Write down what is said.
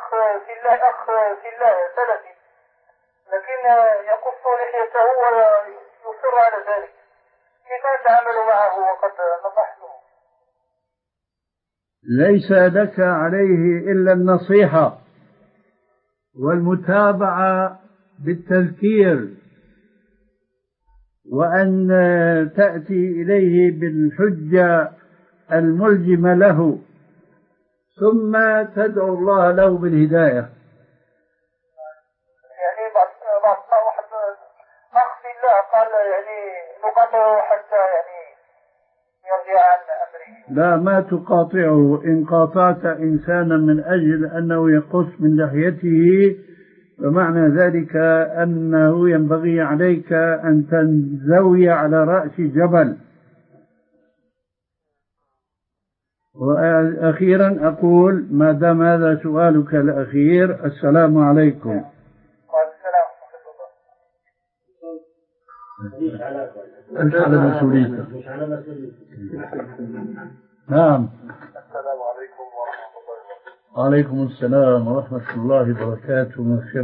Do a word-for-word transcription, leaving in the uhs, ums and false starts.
أخ في الله أخ في الله سلفي، لكن يقص لحيته ويصر على ذلك، كيف أتعامل معه وقد نصحته؟ ليس لك عليه إلا النصيحة والمتابعة بالتذكير، وأن تأتي إليه بالحجة الملزمة له، ثم تدعو الله له بالهداية. يعني بعض بعض واحد أخ في الله قال يعني نقاطعه حتى يعني يرجع عن أمره. لا، ما تقاطعه. إن قاطعت إنسانا من أجل أنه يقص من لحيته فمعنى ذلك أنه ينبغي عليك أن تنزوي على رأس جبل. وأخيرا أقول ما دام هذا سؤالك الأخير، السلام عليكم. والسلام أنت على مسؤوليتك. نعم. السلام عليكم ورحمة الله وبركاته. وعليكم السلام ورحمة الله وبركاته. من خير.